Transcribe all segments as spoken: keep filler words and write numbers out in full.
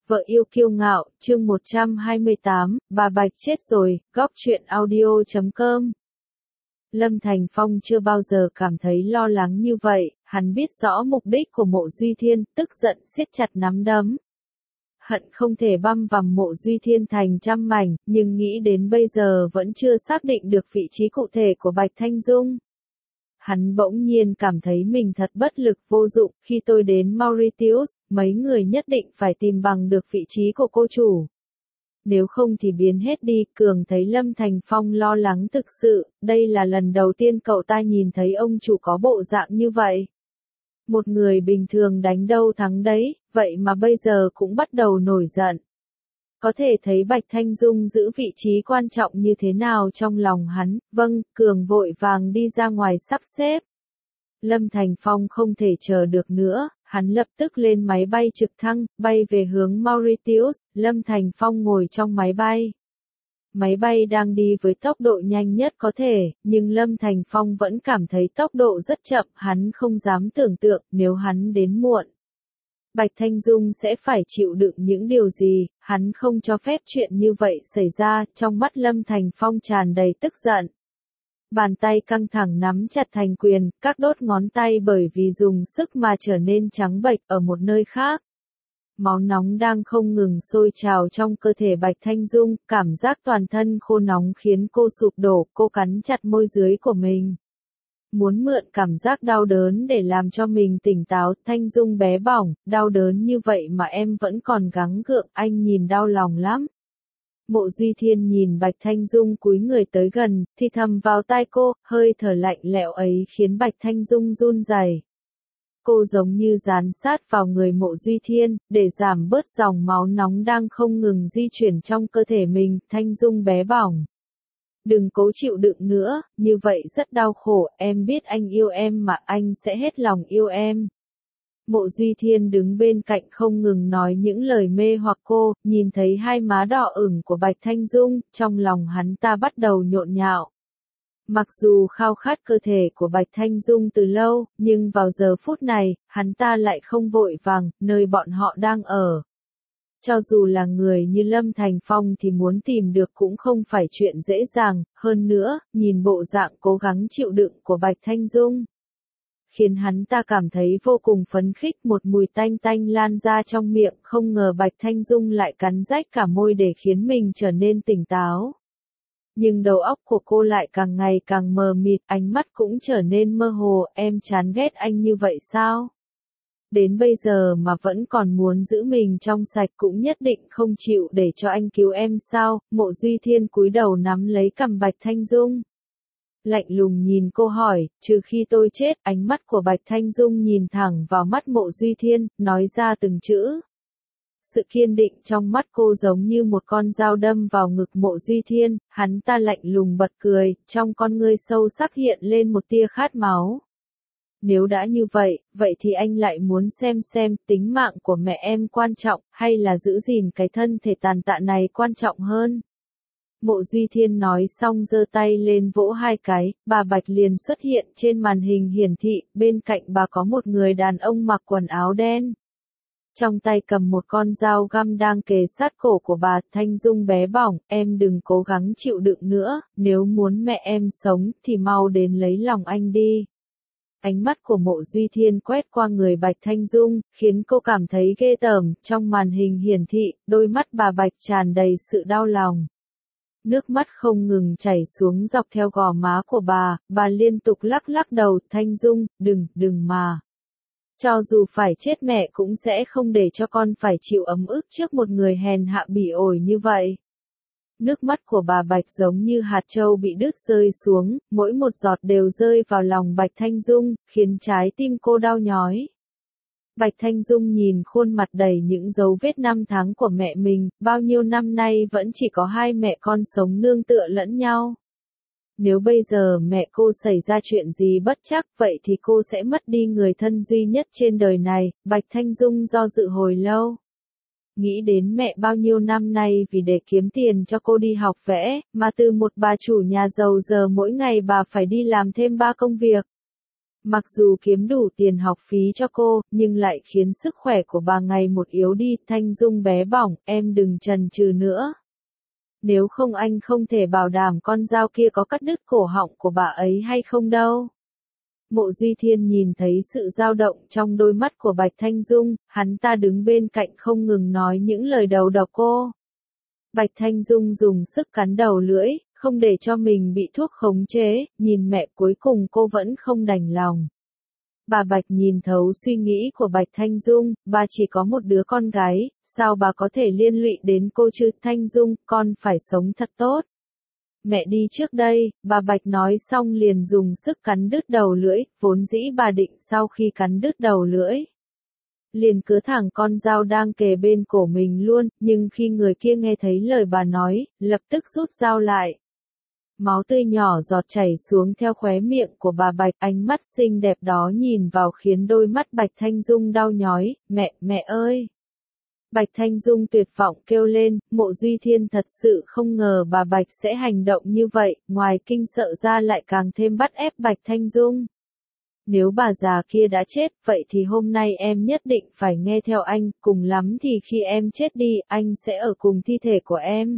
Vợ yêu kiêu ngạo, chương một trăm hai mươi tám, bà Bạch chết rồi, góc truyện audio chấm com. Lâm Thành Phong chưa bao giờ cảm thấy lo lắng như vậy, hắn biết rõ mục đích của Mộ Duy Thiên, tức giận siết chặt nắm đấm. Hận không thể băm vằm Mộ Duy Thiên thành trăm mảnh, nhưng nghĩ đến bây giờ vẫn chưa xác định được vị trí cụ thể của Bạch Thanh Dung. Hắn bỗng nhiên cảm thấy mình thật bất lực vô dụng, khi tôi đến Mauritius, mấy người nhất định phải tìm bằng được vị trí của cô chủ. Nếu không thì biến hết đi, Cường thấy Lâm Thành Phong lo lắng thực sự, đây là lần đầu tiên cậu ta nhìn thấy ông chủ có bộ dạng như vậy. Một người bình thường đánh đâu thắng đấy, vậy mà bây giờ cũng bắt đầu nổi giận. Có thể thấy Bạch Thanh Dung giữ vị trí quan trọng như thế nào trong lòng hắn, vâng, Cường vội vàng đi ra ngoài sắp xếp. Lâm Thành Phong không thể chờ được nữa, hắn lập tức lên máy bay trực thăng, bay về hướng Mauritius, Lâm Thành Phong ngồi trong máy bay. Máy bay đang đi với tốc độ nhanh nhất có thể, nhưng Lâm Thành Phong vẫn cảm thấy tốc độ rất chậm, hắn không dám tưởng tượng nếu hắn đến muộn. Bạch Thanh Dung sẽ phải chịu đựng những điều gì, hắn không cho phép chuyện như vậy xảy ra, trong mắt Lâm Thành Phong tràn đầy tức giận. Bàn tay căng thẳng nắm chặt thành quyền, các đốt ngón tay bởi vì dùng sức mà trở nên trắng bệch ở một nơi khác. Máu nóng đang không ngừng sôi trào trong cơ thể Bạch Thanh Dung, cảm giác toàn thân khô nóng khiến cô sụp đổ, cô cắn chặt môi dưới của mình. Muốn mượn cảm giác đau đớn để làm cho mình tỉnh táo, Thanh Dung bé bỏng, đau đớn như vậy mà em vẫn còn gắng gượng, anh nhìn đau lòng lắm. Mộ Duy Thiên nhìn Bạch Thanh Dung cúi người tới gần, thì thầm vào tai cô, hơi thở lạnh lẽo ấy khiến Bạch Thanh Dung run rẩy. Cô giống như dán sát vào người Mộ Duy Thiên, để giảm bớt dòng máu nóng đang không ngừng di chuyển trong cơ thể mình, Thanh Dung bé bỏng. Đừng cố chịu đựng nữa, như vậy rất đau khổ, em biết anh yêu em mà anh sẽ hết lòng yêu em. Mộ Duy Thiên đứng bên cạnh không ngừng nói những lời mê hoặc cô, nhìn thấy hai má đỏ ửng của Bạch Thanh Dung, trong lòng hắn ta bắt đầu nhộn nhạo. Mặc dù khao khát cơ thể của Bạch Thanh Dung từ lâu, nhưng vào giờ phút này, hắn ta lại không vội vàng, nơi bọn họ đang ở. Cho dù là người như Lâm Thành Phong thì muốn tìm được cũng không phải chuyện dễ dàng, hơn nữa, nhìn bộ dạng cố gắng chịu đựng của Bạch Thanh Dung. Khiến hắn ta cảm thấy vô cùng phấn khích, một mùi tanh tanh lan ra trong miệng, không ngờ Bạch Thanh Dung lại cắn rách cả môi để khiến mình trở nên tỉnh táo. Nhưng đầu óc của cô lại càng ngày càng mờ mịt, ánh mắt cũng trở nên mơ hồ, em chán ghét anh như vậy sao? Đến bây giờ mà vẫn còn muốn giữ mình trong sạch cũng nhất định không chịu để cho anh cứu em sao? Mộ Duy Thiên cúi đầu nắm lấy cằm Bạch Thanh Dung. Lạnh lùng nhìn cô hỏi, trừ khi tôi chết, ánh mắt của Bạch Thanh Dung nhìn thẳng vào mắt Mộ Duy Thiên, nói ra từng chữ. Sự kiên định trong mắt cô giống như một con dao đâm vào ngực Mộ Duy Thiên, hắn ta lạnh lùng bật cười, trong con ngươi sâu sắc hiện lên một tia khát máu. Nếu đã như vậy, vậy thì anh lại muốn xem xem tính mạng của mẹ em quan trọng, hay là giữ gìn cái thân thể tàn tạ này quan trọng hơn? Mộ Duy Thiên nói xong giơ tay lên vỗ hai cái, bà Bạch liền xuất hiện trên màn hình hiển thị, bên cạnh bà có một người đàn ông mặc quần áo đen. Trong tay cầm một con dao găm đang kề sát cổ của bà. Thanh Dung bé bỏng, em đừng cố gắng chịu đựng nữa, nếu muốn mẹ em sống thì mau đến lấy lòng anh đi. Ánh mắt của Mộ Duy Thiên quét qua người Bạch Thanh Dung, khiến cô cảm thấy ghê tởm, trong màn hình hiển thị, đôi mắt bà Bạch tràn đầy sự đau lòng. Nước mắt không ngừng chảy xuống dọc theo gò má của bà, bà liên tục lắc lắc đầu, Thanh Dung, đừng, đừng mà. Cho dù phải chết mẹ cũng sẽ không để cho con phải chịu ấm ức trước một người hèn hạ bỉ ổi như vậy. Nước mắt của bà Bạch giống như hạt châu bị đứt rơi xuống, mỗi một giọt đều rơi vào lòng Bạch Thanh Dung, khiến trái tim cô đau nhói. Bạch Thanh Dung nhìn khuôn mặt đầy những dấu vết năm tháng của mẹ mình, bao nhiêu năm nay vẫn chỉ có hai mẹ con sống nương tựa lẫn nhau. Nếu bây giờ mẹ cô xảy ra chuyện gì bất trắc vậy thì cô sẽ mất đi người thân duy nhất trên đời này. Bạch Thanh Dung do dự hồi lâu. Nghĩ đến mẹ bao nhiêu năm nay vì để kiếm tiền cho cô đi học vẽ, mà từ một bà chủ nhà giàu giờ mỗi ngày bà phải đi làm thêm ba công việc. Mặc dù kiếm đủ tiền học phí cho cô, nhưng lại khiến sức khỏe của bà ngày một yếu đi. Thanh Dung bé bỏng, em đừng chần chừ nữa. Nếu không anh không thể bảo đảm con dao kia có cắt đứt cổ họng của bà ấy hay không đâu. Mộ Duy Thiên nhìn thấy sự dao động trong đôi mắt của Bạch Thanh Dung, hắn ta đứng bên cạnh không ngừng nói những lời đầu độc cô. Bạch Thanh Dung dùng sức cắn đầu lưỡi, không để cho mình bị thuốc khống chế, nhìn mẹ cuối cùng cô vẫn không đành lòng. Bà Bạch nhìn thấu suy nghĩ của Bạch Thanh Dung, bà chỉ có một đứa con gái, sao bà có thể liên lụy đến cô chứ? Thanh Dung, con phải sống thật tốt. Mẹ đi trước đây, bà Bạch nói xong liền dùng sức cắn đứt đầu lưỡi, vốn dĩ bà định sau khi cắn đứt đầu lưỡi. Liền cứa thẳng con dao đang kề bên cổ mình luôn, nhưng khi người kia nghe thấy lời bà nói, lập tức rút dao lại. Máu tươi nhỏ giọt chảy xuống theo khóe miệng của bà Bạch, ánh mắt xinh đẹp đó nhìn vào khiến đôi mắt Bạch Thanh Dung đau nhói, mẹ, mẹ ơi! Bạch Thanh Dung tuyệt vọng kêu lên, Mộ Duy Thiên thật sự không ngờ bà Bạch sẽ hành động như vậy, ngoài kinh sợ ra lại càng thêm bắt ép Bạch Thanh Dung. Nếu bà già kia đã chết, vậy thì hôm nay em nhất định phải nghe theo anh, cùng lắm thì khi em chết đi, anh sẽ ở cùng thi thể của em.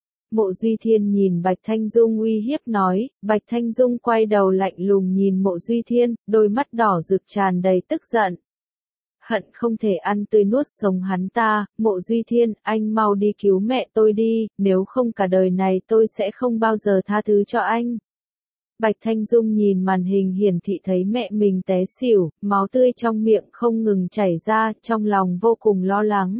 Mộ Duy Thiên nhìn Bạch Thanh Dung uy hiếp nói, Bạch Thanh Dung quay đầu lạnh lùng nhìn Mộ Duy Thiên, đôi mắt đỏ rực tràn đầy tức giận. Hận không thể ăn tươi nuốt sống hắn ta, Mộ Duy Thiên, anh mau đi cứu mẹ tôi đi, nếu không cả đời này tôi sẽ không bao giờ tha thứ cho anh. Bạch Thanh Dung nhìn màn hình hiển thị thấy mẹ mình té xỉu, máu tươi trong miệng không ngừng chảy ra, trong lòng vô cùng lo lắng.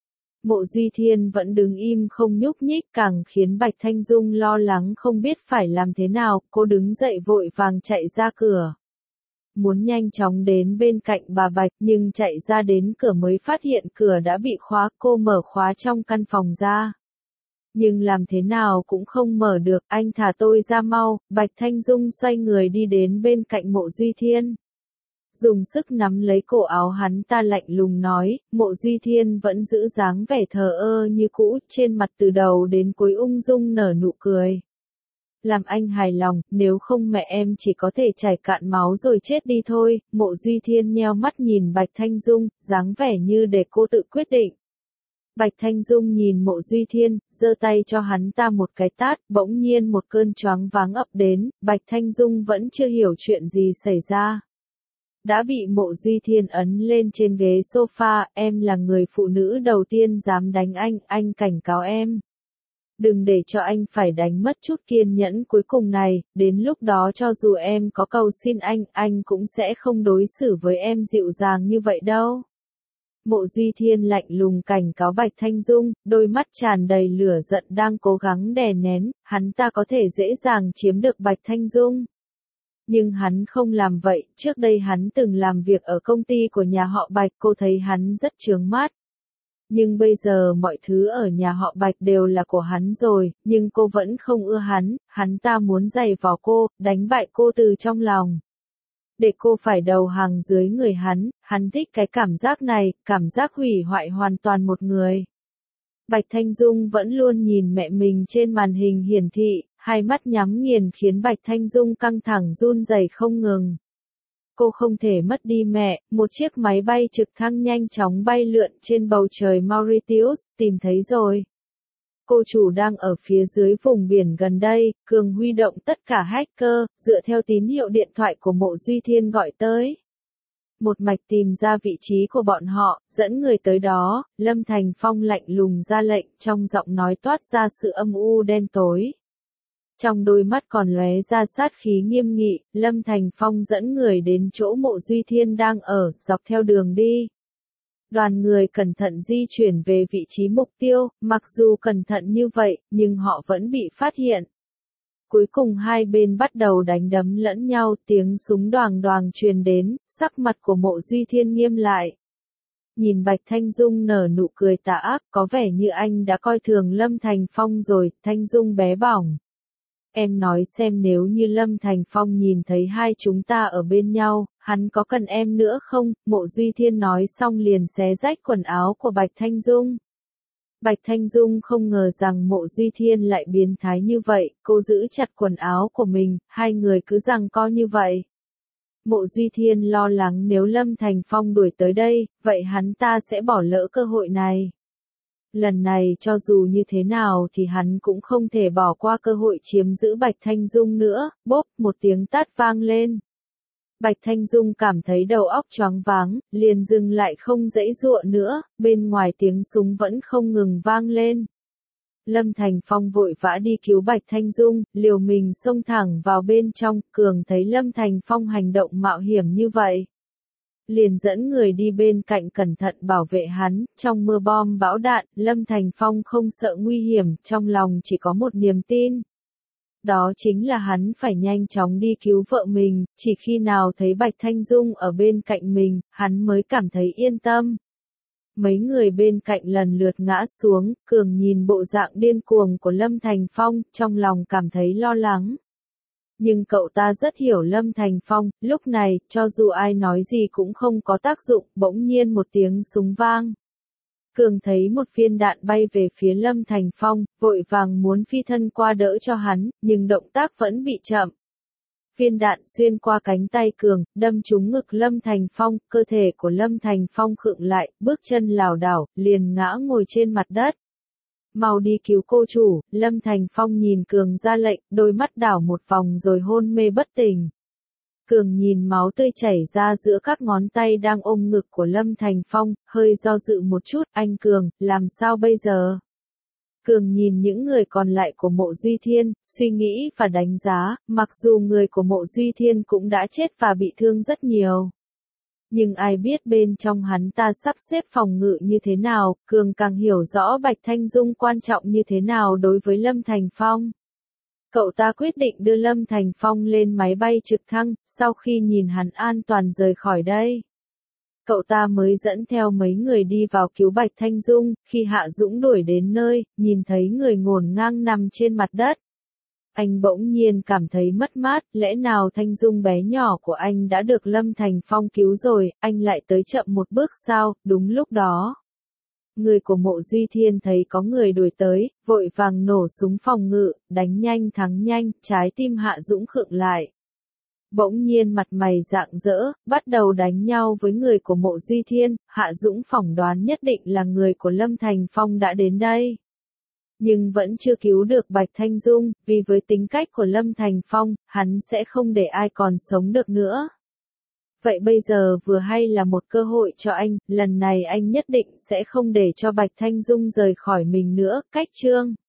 Mộ Duy Thiên vẫn đứng im không nhúc nhích càng khiến Bạch Thanh Dung lo lắng không biết phải làm thế nào, cô đứng dậy vội vàng chạy ra cửa. Muốn nhanh chóng đến bên cạnh bà Bạch nhưng chạy ra đến cửa mới phát hiện cửa đã bị khóa, cô mở khóa trong căn phòng ra. Nhưng làm thế nào cũng không mở được, anh thả tôi ra mau, Bạch Thanh Dung xoay người đi đến bên cạnh Mộ Duy Thiên. Dùng sức nắm lấy cổ áo hắn ta lạnh lùng nói, Mộ Duy Thiên vẫn giữ dáng vẻ thờ ơ như cũ, trên mặt từ đầu đến cuối ung dung nở nụ cười. Làm anh hài lòng, nếu không mẹ em chỉ có thể chảy cạn máu rồi chết đi thôi. Mộ Duy Thiên nheo mắt nhìn Bạch Thanh Dung, dáng vẻ như để cô tự quyết định. Bạch Thanh Dung nhìn Mộ Duy Thiên, giơ tay cho hắn ta một cái tát, bỗng nhiên một cơn choáng váng ập đến, Bạch Thanh Dung vẫn chưa hiểu chuyện gì xảy ra. Đã bị Mộ Duy Thiên ấn lên trên ghế sofa, em là người phụ nữ đầu tiên dám đánh anh, anh cảnh cáo em. Đừng để cho anh phải đánh mất chút kiên nhẫn cuối cùng này, đến lúc đó cho dù em có cầu xin anh, anh cũng sẽ không đối xử với em dịu dàng như vậy đâu. Mộ Duy Thiên lạnh lùng cảnh cáo Bạch Thanh Dung, đôi mắt tràn đầy lửa giận đang cố gắng đè nén, hắn ta có thể dễ dàng chiếm được Bạch Thanh Dung. Nhưng hắn không làm vậy, trước đây hắn từng làm việc ở công ty của nhà họ Bạch, cô thấy hắn rất chướng mắt. Nhưng bây giờ mọi thứ ở nhà họ Bạch đều là của hắn rồi, nhưng cô vẫn không ưa hắn, hắn ta muốn giày vò cô, đánh bại cô từ trong lòng. Để cô phải đầu hàng dưới người hắn, hắn thích cái cảm giác này, cảm giác hủy hoại hoàn toàn một người. Bạch Thanh Dung vẫn luôn nhìn mẹ mình trên màn hình hiển thị, hai mắt nhắm nghiền khiến Bạch Thanh Dung căng thẳng run rẩy không ngừng. Cô không thể mất đi mẹ, một chiếc máy bay trực thăng nhanh chóng bay lượn trên bầu trời Mauritius, tìm thấy rồi. Cô chủ đang ở phía dưới vùng biển gần đây, Cường huy động tất cả hacker, dựa theo tín hiệu điện thoại của Mộ Duy Thiên gọi tới. Một mạch tìm ra vị trí của bọn họ, dẫn người tới đó, Lâm Thành Phong lạnh lùng ra lệnh, trong giọng nói toát ra sự âm u đen tối. Trong đôi mắt còn lóe ra sát khí nghiêm nghị, Lâm Thành Phong dẫn người đến chỗ Mộ Duy Thiên đang ở, dọc theo đường đi. Đoàn người cẩn thận di chuyển về vị trí mục tiêu, mặc dù cẩn thận như vậy, nhưng họ vẫn bị phát hiện. Cuối cùng hai bên bắt đầu đánh đấm lẫn nhau, tiếng súng đoàng đoàng truyền đến, sắc mặt của Mộ Duy Thiên nghiêm lại. Nhìn Bạch Thanh Dung nở nụ cười tà ác, có vẻ như anh đã coi thường Lâm Thành Phong rồi, Thanh Dung bé bỏng. Em nói xem nếu như Lâm Thành Phong nhìn thấy hai chúng ta ở bên nhau, hắn có cần em nữa không? Mộ Duy Thiên nói xong liền xé rách quần áo của Bạch Thanh Dung. Bạch Thanh Dung không ngờ rằng Mộ Duy Thiên lại biến thái như vậy, cô giữ chặt quần áo của mình, hai người cứ giằng co như vậy. Mộ Duy Thiên lo lắng nếu Lâm Thành Phong đuổi tới đây, vậy hắn ta sẽ bỏ lỡ cơ hội này. Lần này cho dù như thế nào thì hắn cũng không thể bỏ qua cơ hội chiếm giữ Bạch Thanh Dung nữa, bốp một tiếng tát vang lên. Bạch Thanh Dung cảm thấy đầu óc choáng váng, liền dừng lại không giãy giụa nữa, bên ngoài tiếng súng vẫn không ngừng vang lên. Lâm Thành Phong vội vã đi cứu Bạch Thanh Dung, liều mình xông thẳng vào bên trong, Cường thấy Lâm Thành Phong hành động mạo hiểm như vậy. Liền dẫn người đi bên cạnh cẩn thận bảo vệ hắn, trong mưa bom bão đạn, Lâm Thành Phong không sợ nguy hiểm, trong lòng chỉ có một niềm tin. Đó chính là hắn phải nhanh chóng đi cứu vợ mình, chỉ khi nào thấy Bạch Thanh Dung ở bên cạnh mình, hắn mới cảm thấy yên tâm. Mấy người bên cạnh lần lượt ngã xuống, Cường nhìn bộ dạng điên cuồng của Lâm Thành Phong, trong lòng cảm thấy lo lắng. Nhưng cậu ta rất hiểu Lâm Thành Phong, lúc này, cho dù ai nói gì cũng không có tác dụng, bỗng nhiên một tiếng súng vang. Cường thấy một viên đạn bay về phía Lâm Thành Phong, vội vàng muốn phi thân qua đỡ cho hắn, nhưng động tác vẫn bị chậm. Viên đạn xuyên qua cánh tay Cường, đâm trúng ngực Lâm Thành Phong, cơ thể của Lâm Thành Phong khựng lại, bước chân lảo đảo, liền ngã ngồi trên mặt đất. Mau đi cứu cô chủ, Lâm Thành Phong nhìn Cường ra lệnh, đôi mắt đảo một vòng rồi hôn mê bất tỉnh. Cường nhìn máu tươi chảy ra giữa các ngón tay đang ôm ngực của Lâm Thành Phong, hơi do dự một chút, anh Cường, làm sao bây giờ? Cường nhìn những người còn lại của Mộ Duy Thiên, suy nghĩ và đánh giá, mặc dù người của Mộ Duy Thiên cũng đã chết và bị thương rất nhiều. Nhưng ai biết bên trong hắn ta sắp xếp phòng ngự như thế nào, Cường càng hiểu rõ Bạch Thanh Dung quan trọng như thế nào đối với Lâm Thành Phong. Cậu ta quyết định đưa Lâm Thành Phong lên máy bay trực thăng, sau khi nhìn hắn an toàn rời khỏi đây. Cậu ta mới dẫn theo mấy người đi vào cứu Bạch Thanh Dung, khi Hạ Dũng đuổi đến nơi, nhìn thấy người ngổn ngang nằm trên mặt đất. Anh bỗng nhiên cảm thấy mất mát, lẽ nào Thanh Dung bé nhỏ của anh đã được Lâm Thành Phong cứu rồi, anh lại tới chậm một bước sao, đúng lúc đó. Người của Mộ Duy Thiên thấy có người đuổi tới, vội vàng nổ súng phòng ngự, đánh nhanh thắng nhanh, trái tim Hạ Dũng khựng lại. Bỗng nhiên mặt mày rạng rỡ, bắt đầu đánh nhau với người của Mộ Duy Thiên, Hạ Dũng phỏng đoán nhất định là người của Lâm Thành Phong đã đến đây. Nhưng vẫn chưa cứu được Bạch Thanh Dung, vì với tính cách của Lâm Thành Phong, hắn sẽ không để ai còn sống được nữa. Vậy bây giờ vừa hay là một cơ hội cho anh, lần này anh nhất định sẽ không để cho Bạch Thanh Dung rời khỏi mình nữa, cách chương.